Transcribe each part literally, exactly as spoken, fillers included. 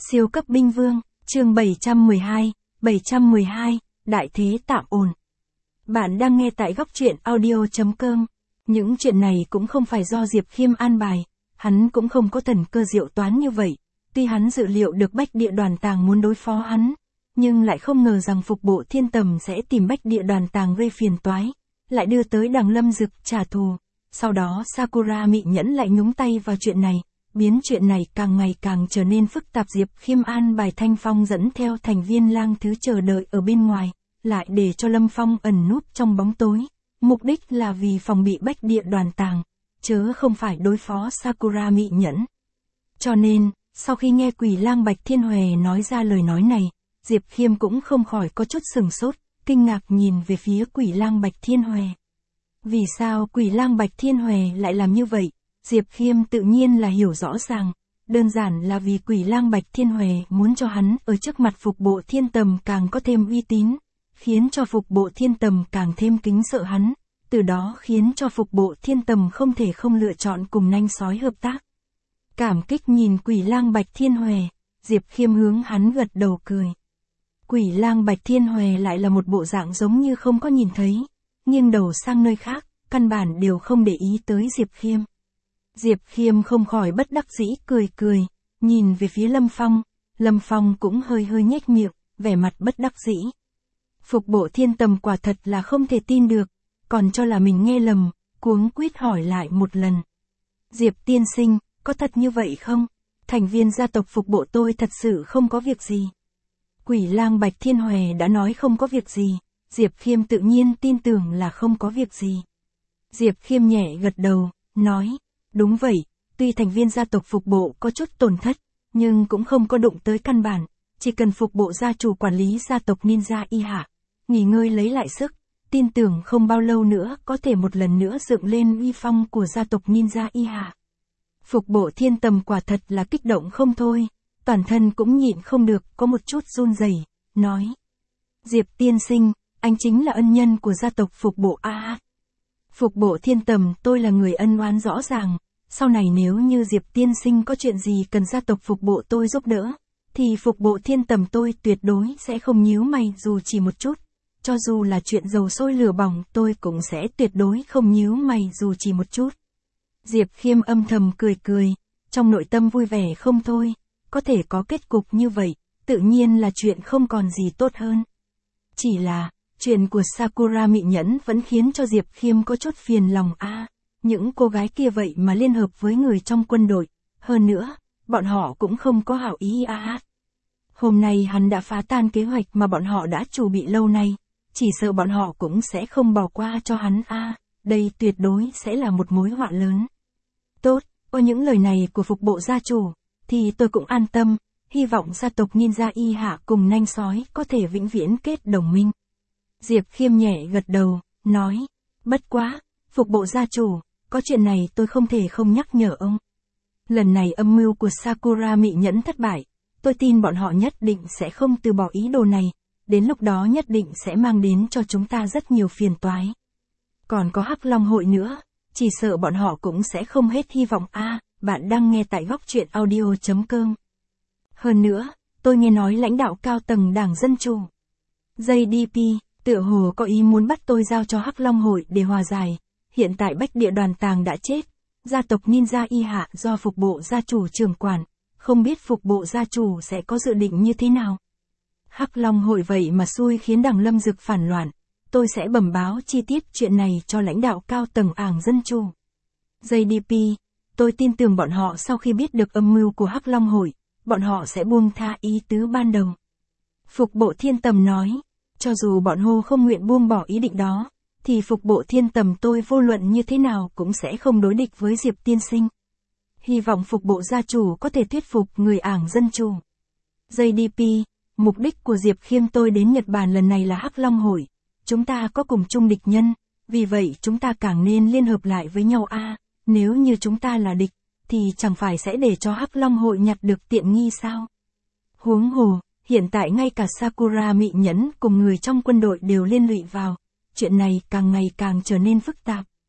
Siêu cấp binh vương, chương bảy trăm mười hai, bảy trăm mười hai, đại thế tạm ổn. Bạn đang nghe tại góc truyện audio chấm com. Những chuyện này cũng không phải do Diệp Khiêm an bài, hắn cũng không có thần cơ diệu toán như vậy. Tuy hắn dự liệu được Bách Địa Đoàn Tàng muốn đối phó hắn, nhưng lại không ngờ rằng Phục Bộ Thiên Tầm sẽ tìm Bách Địa Đoàn Tàng gây phiền toái, lại đưa tới Đằng Lâm Dực trả thù. Sau đó Sakura Mị Nhẫn lại nhúng tay vào chuyện này, biến chuyện này càng ngày càng trở nên phức tạp. Diệp Khiêm an bài Thanh Phong dẫn theo thành viên lang thứ chờ đợi ở bên ngoài, lại để cho Lâm Phong ẩn núp trong bóng tối, mục đích là vì phòng bị Bách Địa Đoàn Tàng, chớ không phải đối phó Sakura Mị Nhẫn. Cho nên, sau khi nghe Quỷ Lang Bạch Thiên Huệ nói ra lời nói này, Diệp Khiêm cũng không khỏi có chút sừng sốt, kinh ngạc nhìn về phía Quỷ Lang Bạch Thiên Huệ. Vì sao Quỷ Lang Bạch Thiên Huệ lại làm như vậy? Diệp Khiêm tự nhiên là hiểu rõ ràng, đơn giản là vì Quỷ Lang Bạch Thiên Huệ muốn cho hắn ở trước mặt Phục Bộ Thiên Tầm càng có thêm uy tín, khiến cho Phục Bộ Thiên Tầm càng thêm kính sợ hắn, từ đó khiến cho Phục Bộ Thiên Tầm không thể không lựa chọn cùng nanh sói hợp tác. Cảm kích nhìn Quỷ Lang Bạch Thiên Huệ, Diệp Khiêm hướng hắn gật đầu cười. Quỷ Lang Bạch Thiên Huệ lại là một bộ dạng giống như không có nhìn thấy, nghiêng đầu sang nơi khác, căn bản đều không để ý tới Diệp Khiêm. Diệp Khiêm không khỏi bất đắc dĩ cười cười, nhìn về phía Lâm Phong, Lâm Phong cũng hơi hơi nhếch miệng, vẻ mặt bất đắc dĩ. Phục Bộ Thiên Tầm quả thật là không thể tin được, còn cho là mình nghe lầm, cuống quýt hỏi lại một lần. Diệp tiên sinh, có thật như vậy không? Thành viên gia tộc Phục Bộ tôi thật sự không có việc gì. Quỷ Lang Bạch Thiên Huệ đã nói không có việc gì, Diệp Khiêm tự nhiên tin tưởng là không có việc gì. Diệp Khiêm nhẹ gật đầu, nói, đúng vậy, tuy thành viên gia tộc Phục Bộ có chút tổn thất, nhưng cũng không có đụng tới căn bản, chỉ cần Phục Bộ gia chủ quản lý gia tộc Ninja Y Hạ, nghỉ ngơi lấy lại sức, tin tưởng không bao lâu nữa có thể một lần nữa dựng lên uy phong của gia tộc Ninja Y Hạ. Phục Bộ Thiên Tầm quả thật là kích động không thôi, toàn thân cũng nhịn không được có một chút run rẩy, nói, Diệp tiên sinh, anh chính là ân nhân của gia tộc Phục Bộ A. Phục Bộ Thiên Tầm tôi là người ân oán rõ ràng, sau này nếu như Diệp tiên sinh có chuyện gì cần gia tộc Phục Bộ tôi giúp đỡ, thì Phục Bộ Thiên Tầm tôi tuyệt đối sẽ không nhíu mày dù chỉ một chút, cho dù là chuyện dầu sôi lửa bỏng tôi cũng sẽ tuyệt đối không nhíu mày dù chỉ một chút. Diệp Khiêm âm thầm cười cười, trong nội tâm vui vẻ không thôi, có thể có kết cục như vậy, tự nhiên là chuyện không còn gì tốt hơn. Chỉ là, chuyện của Sakura Mị Nhẫn vẫn khiến cho Diệp Khiêm có chút phiền lòng a. À, những cô gái kia vậy mà liên hợp với người trong quân đội, hơn nữa, bọn họ cũng không có hảo ý a. À. Hôm nay hắn đã phá tan kế hoạch mà bọn họ đã chuẩn bị lâu nay, chỉ sợ bọn họ cũng sẽ không bỏ qua cho hắn a. À, đây tuyệt đối sẽ là một mối họa lớn. Tốt, qua những lời này của Phục Bộ gia chủ, thì tôi cũng an tâm, hy vọng gia tộc Ninja Y Hạ cùng nanh sói có thể vĩnh viễn kết đồng minh. Diệp Khiêm nhẹ gật đầu, nói, bất quá, Phục Bộ gia chủ, có chuyện này tôi không thể không nhắc nhở ông. Lần này âm mưu của Sakura Mị Nhẫn thất bại, tôi tin bọn họ nhất định sẽ không từ bỏ ý đồ này, đến lúc đó nhất định sẽ mang đến cho chúng ta rất nhiều phiền toái. Còn có Hắc Long hội nữa, chỉ sợ bọn họ cũng sẽ không hết hy vọng a. À, bạn đang nghe tại góc truyện audio chấm com. Hơn nữa, tôi nghe nói lãnh đạo cao tầng Đảng Dân Chủ giê đê pê, tựa hồ có ý muốn bắt tôi giao cho Hắc Long hội để hòa giải. Hiện tại Bách Địa Đoàn Tàng đã chết, gia tộc Ninja Y Hạ do Phục Bộ gia chủ trưởng quản, không biết Phục Bộ gia chủ sẽ có dự định như thế nào. Hắc Long hội vậy mà xui khiến Đằng Lâm Dực phản loạn, tôi sẽ bẩm báo chi tiết chuyện này cho lãnh đạo cao tầng Ảng Dân Chủ giê đê pê, tôi tin tưởng bọn họ sau khi biết được âm mưu của Hắc Long hội, bọn họ sẽ buông tha ý tứ ban đầu. Phục Bộ Thiên Tầm nói, cho dù bọn họ không nguyện buông bỏ ý định đó, thì Phục Bộ Thiên Tầm tôi vô luận như thế nào cũng sẽ không đối địch với Diệp tiên sinh. Hy vọng Phục Bộ gia chủ có thể thuyết phục người Ảng Dân Chủ giê đê pê, mục đích của Diệp Khiêm tôi đến Nhật Bản lần này là Hắc Long hội, chúng ta có cùng chung địch nhân, vì vậy chúng ta càng nên liên hợp lại với nhau a. À, nếu như chúng ta là địch, thì chẳng phải sẽ để cho Hắc Long hội nhặt được tiện nghi sao? Huống hồ, hiện tại ngay cả Sakura Mị Nhẫn cùng người trong quân đội đều liên lụy vào, chuyện này càng ngày càng trở nên phức tạp.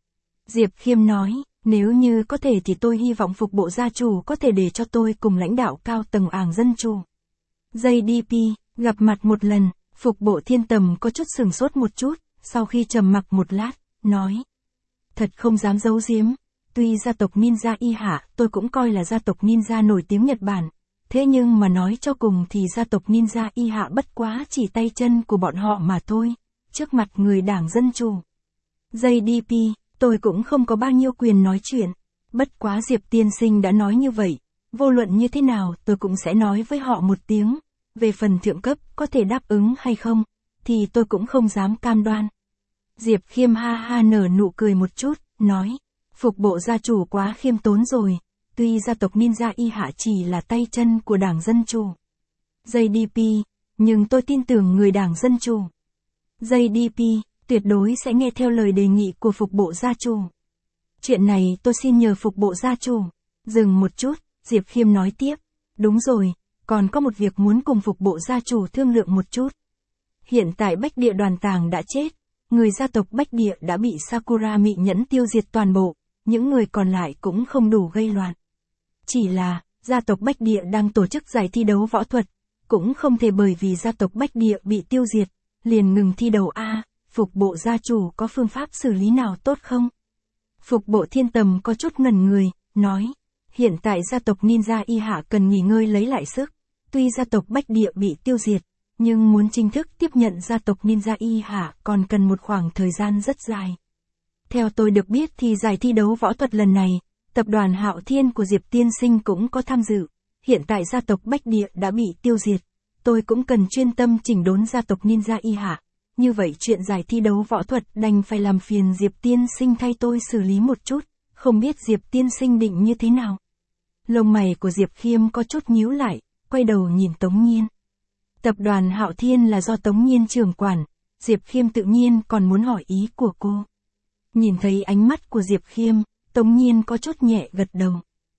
Diệp Khiêm nói, nếu như có thể thì tôi hy vọng phục bộ gia chủ có thể để cho tôi cùng lãnh đạo cao tầng Ảng Dân Chủ. giê đê pê, gặp mặt một lần, phục bộ Thiên Tầm có chút sừng sốt một chút, sau khi trầm mặc một lát, nói. Thật không dám giấu giếm, tuy gia tộc Ninja Y Hạ tôi cũng coi là gia tộc ninja nổi tiếng Nhật Bản, thế nhưng mà nói cho cùng thì gia tộc Ninja Y Hạ bất quá chỉ tay chân của bọn họ mà thôi, trước mặt người Đảng Dân Chủ. giê đê pê, tôi cũng không có bao nhiêu quyền nói chuyện, bất quá Diệp tiên sinh đã nói như vậy, vô luận như thế nào tôi cũng sẽ nói với họ một tiếng, về phần thượng cấp có thể đáp ứng hay không, thì tôi cũng không dám cam đoan. Diệp Khiêm ha ha nở nụ cười một chút, nói, phục bộ gia chủ quá khiêm tốn rồi, tuy gia tộc Ninja Y Hạ chỉ là tay chân của Đảng Dân Chủ. giê đê pê, nhưng tôi tin tưởng người Đảng Dân Chủ. giê đê pê, tuyệt đối sẽ nghe theo lời đề nghị của phục bộ gia chủ. Chuyện này tôi xin nhờ phục bộ gia chủ. Dừng một chút, Diệp Khiêm nói tiếp, đúng rồi, còn có một việc muốn cùng phục bộ gia chủ thương lượng một chút. Hiện tại Bách Địa Đoàn Tàng đã chết, người gia tộc Bách Địa đã bị Sakura Mị Nhẫn tiêu diệt toàn bộ, những người còn lại cũng không đủ gây loạn. Chỉ là, gia tộc Bách Địa đang tổ chức giải thi đấu võ thuật, cũng không thể bởi vì gia tộc Bách Địa bị tiêu diệt, liền ngừng thi đấu a. Phục bộ gia chủ có phương pháp xử lý nào tốt không? Phục bộ Thiên Tầm có chút ngẩn người, nói, hiện tại gia tộc Ninja Y Hạ cần nghỉ ngơi lấy lại sức, tuy gia tộc Bách Địa bị tiêu diệt, nhưng muốn chính thức tiếp nhận gia tộc Ninja Y Hạ còn cần một khoảng thời gian rất dài. Theo tôi được biết thì giải thi đấu võ thuật lần này, tập đoàn Hạo Thiên của Diệp Tiên Sinh cũng có tham dự, hiện tại gia tộc Bách Địa đã bị tiêu diệt, tôi cũng cần chuyên tâm chỉnh đốn gia tộc Ninja Y Hạ. Như vậy chuyện giải thi đấu võ thuật đành phải làm phiền Diệp Tiên Sinh thay tôi xử lý một chút, không biết Diệp Tiên Sinh định như thế nào. Lông mày của Diệp Khiêm có chút nhíu lại, quay đầu nhìn Tống Nhiên. Tập đoàn Hạo Thiên là do Tống Nhiên trưởng quản, Diệp Khiêm tự nhiên còn muốn hỏi ý của cô. Nhìn thấy ánh mắt của Diệp Khiêm, Tống Nhiên có chút nhẹ gật đầu.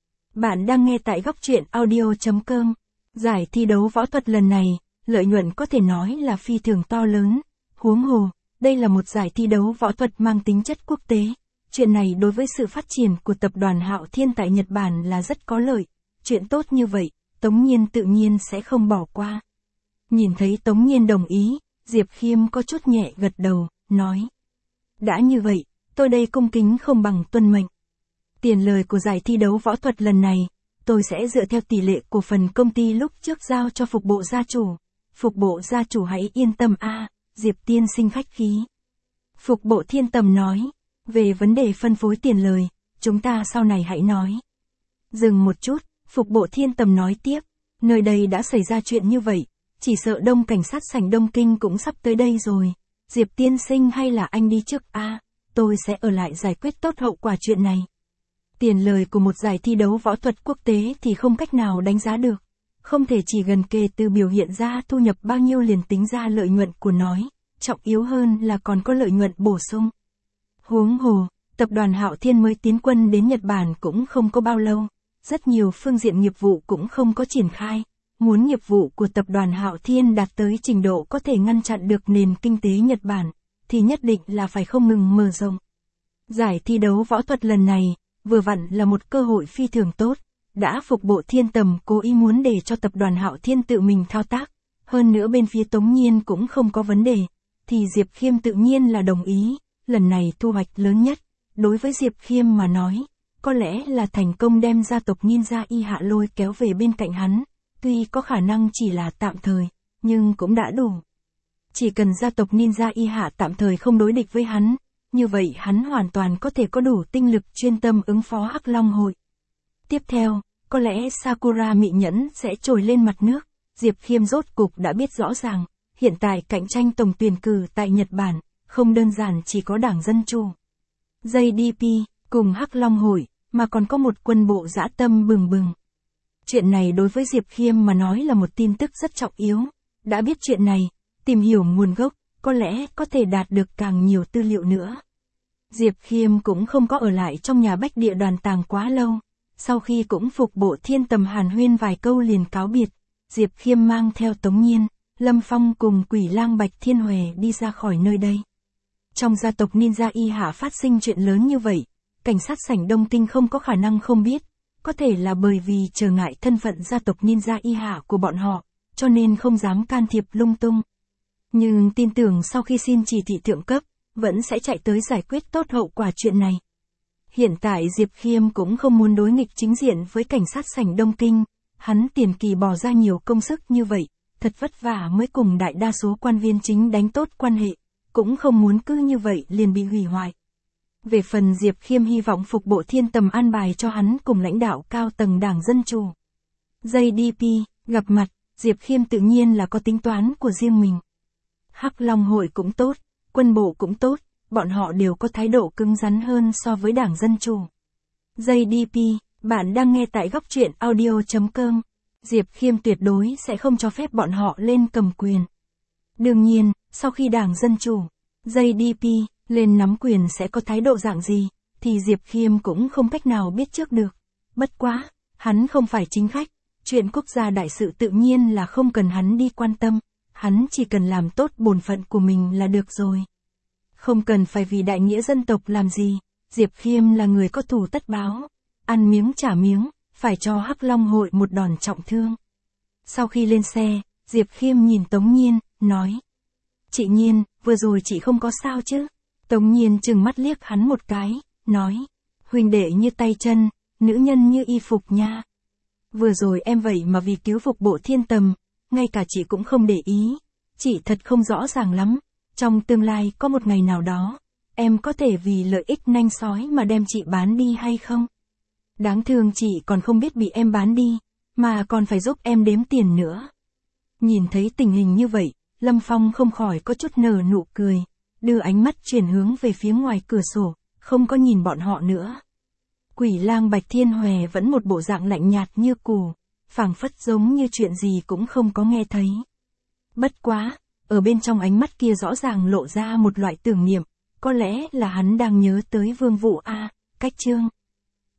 Bạn đang nghe tại góc truyện audio chấm com. Giải thi đấu võ thuật lần này, lợi nhuận có thể nói là phi thường to lớn. Huống hồ, đây là một giải thi đấu võ thuật mang tính chất quốc tế. Chuyện này đối với sự phát triển của tập đoàn Hạo Thiên tại Nhật Bản là rất có lợi. Chuyện tốt như vậy, Tống Nhiên tự nhiên sẽ không bỏ qua. Nhìn thấy Tống Nhiên đồng ý, Diệp Khiêm có chút nhẹ gật đầu, nói. Đã như vậy, tôi đây cung kính không bằng tuân mệnh. Tiền lời của giải thi đấu võ thuật lần này, tôi sẽ dựa theo tỷ lệ cổ phần công ty lúc trước giao cho phục bộ gia chủ. Phục bộ gia chủ hãy yên tâm a. Diệp Tiên Sinh khách khí. Phục bộ Thiên Tầm nói, về vấn đề phân phối tiền lời, chúng ta sau này hãy nói. Dừng một chút, Phục bộ Thiên Tầm nói tiếp, nơi đây đã xảy ra chuyện như vậy, chỉ sợ Đông cảnh sát sảnh Đông Kinh cũng sắp tới đây rồi. Diệp Tiên Sinh hay là anh đi trước a, à, tôi sẽ ở lại giải quyết tốt hậu quả chuyện này. Tiền lời của một giải thi đấu võ thuật quốc tế thì không cách nào đánh giá được. Không thể chỉ gần kề từ biểu hiện ra thu nhập bao nhiêu liền tính ra lợi nhuận của nói, trọng yếu hơn là còn có lợi nhuận bổ sung. Huống hồ, tập đoàn Hạo Thiên mới tiến quân đến Nhật Bản cũng không có bao lâu, rất nhiều phương diện nghiệp vụ cũng không có triển khai. Muốn nghiệp vụ của tập đoàn Hạo Thiên đạt tới trình độ có thể ngăn chặn được nền kinh tế Nhật Bản, thì nhất định là phải không ngừng mở rộng. Giải thi đấu võ thuật lần này, vừa vặn là một cơ hội phi thường tốt. Đã Phục bộ Thiên Tầm cố ý muốn để cho tập đoàn Hạo Thiên tự mình thao tác, hơn nữa bên phía Tống Nhiên cũng không có vấn đề, thì Diệp Khiêm tự nhiên là đồng ý, lần này thu hoạch lớn nhất, đối với Diệp Khiêm mà nói, có lẽ là thành công đem gia tộc Ninja Y Hạ lôi kéo về bên cạnh hắn, tuy có khả năng chỉ là tạm thời, nhưng cũng đã đủ. Chỉ cần gia tộc Ninja Y Hạ tạm thời không đối địch với hắn, như vậy hắn hoàn toàn có thể có đủ tinh lực chuyên tâm ứng phó Hắc Long hội. Tiếp theo, có lẽ Sakura Mị Nhẫn sẽ trồi lên mặt nước, Diệp Khiêm rốt cục đã biết rõ ràng, hiện tại cạnh tranh tổng tuyển cử tại Nhật Bản, không đơn giản chỉ có Đảng Dân Chủ, giê đê pê, cùng Hắc Long hội, mà còn có một quân bộ dã tâm bừng bừng. Chuyện này đối với Diệp Khiêm mà nói là một tin tức rất trọng yếu, đã biết chuyện này, tìm hiểu nguồn gốc, có lẽ có thể đạt được càng nhiều tư liệu nữa. Diệp Khiêm cũng không có ở lại trong nhà Bách Địa Đoàn Tàng quá lâu. Sau khi cũng Phục bộ Thiên Tầm hàn huyên vài câu liền cáo biệt, Diệp Khiêm mang theo Tống Nhiên, Lâm Phong cùng Quỷ Lang Bạch Thiên Huệ đi ra khỏi nơi đây. Trong gia tộc Ninja Y Hạ phát sinh chuyện lớn như vậy, cảnh sát sảnh Đông Tinh không có khả năng không biết, có thể là bởi vì trở ngại thân phận gia tộc ninja y hạ của bọn họ, cho nên không dám can thiệp lung tung. Nhưng tin tưởng sau khi xin chỉ thị thượng cấp, vẫn sẽ chạy tới giải quyết tốt hậu quả chuyện này. Hiện tại Diệp Khiêm cũng không muốn đối nghịch chính diện với cảnh sát sảnh Đông Kinh, hắn tiền kỳ bỏ ra nhiều công sức như vậy, thật vất vả mới cùng đại đa số quan viên chính đánh tốt quan hệ, cũng không muốn cứ như vậy liền bị hủy hoại. Về phần Diệp Khiêm hy vọng Phục Bộ Thiên Tầm an bài cho hắn cùng lãnh đạo cao tầng Đảng Dân Chủ. giê đê pê, gặp mặt, Diệp Khiêm tự nhiên là có tính toán của riêng mình. Hắc Long hội cũng tốt, quân bộ cũng tốt, bọn họ đều có thái độ cứng rắn hơn so với Đảng Dân Chủ. giê đê pê, bạn đang nghe tại góc truyện audio chấm com. Diệp Khiêm tuyệt đối sẽ không cho phép bọn họ lên cầm quyền. Đương nhiên, sau khi Đảng Dân Chủ, giê đê pê, lên nắm quyền sẽ có thái độ dạng gì, thì Diệp Khiêm cũng không cách nào biết trước được. Bất quá, hắn không phải chính khách, chuyện quốc gia đại sự tự nhiên là không cần hắn đi quan tâm, hắn chỉ cần làm tốt bổn phận của mình là được rồi. Không cần phải vì đại nghĩa dân tộc làm gì, Diệp Khiêm là người có thù tất báo, ăn miếng trả miếng, phải cho Hắc Long hội một đòn trọng thương. Sau khi lên xe, Diệp Khiêm nhìn Tống Nhiên, nói: "Chị Nhiên, vừa rồi chị không có sao chứ?" Tống Nhiên trừng mắt liếc hắn một cái, nói: "Huynh đệ như tay chân, nữ nhân như y phục nha. Vừa rồi em vậy mà vì cứu Phục Bộ Thiên Tầm, ngay cả chị cũng không để ý, chị thật không rõ ràng lắm, trong tương lai có một ngày nào đó, em có thể vì lợi ích nanh sói mà đem chị bán đi hay không? Đáng thương chị còn không biết bị em bán đi, mà còn phải giúp em đếm tiền nữa." Nhìn thấy tình hình như vậy, Lâm Phong không khỏi có chút nở nụ cười, đưa ánh mắt chuyển hướng về phía ngoài cửa sổ, không có nhìn bọn họ nữa. Quỷ lang Bạch Thiên Hòe vẫn một bộ dạng lạnh nhạt như cù, phảng phất giống như chuyện gì cũng không có nghe thấy. Bất quá, ở bên trong ánh mắt kia rõ ràng lộ ra một loại tưởng niệm, có lẽ là hắn đang nhớ tới Vương Vũ A, Cách Trương.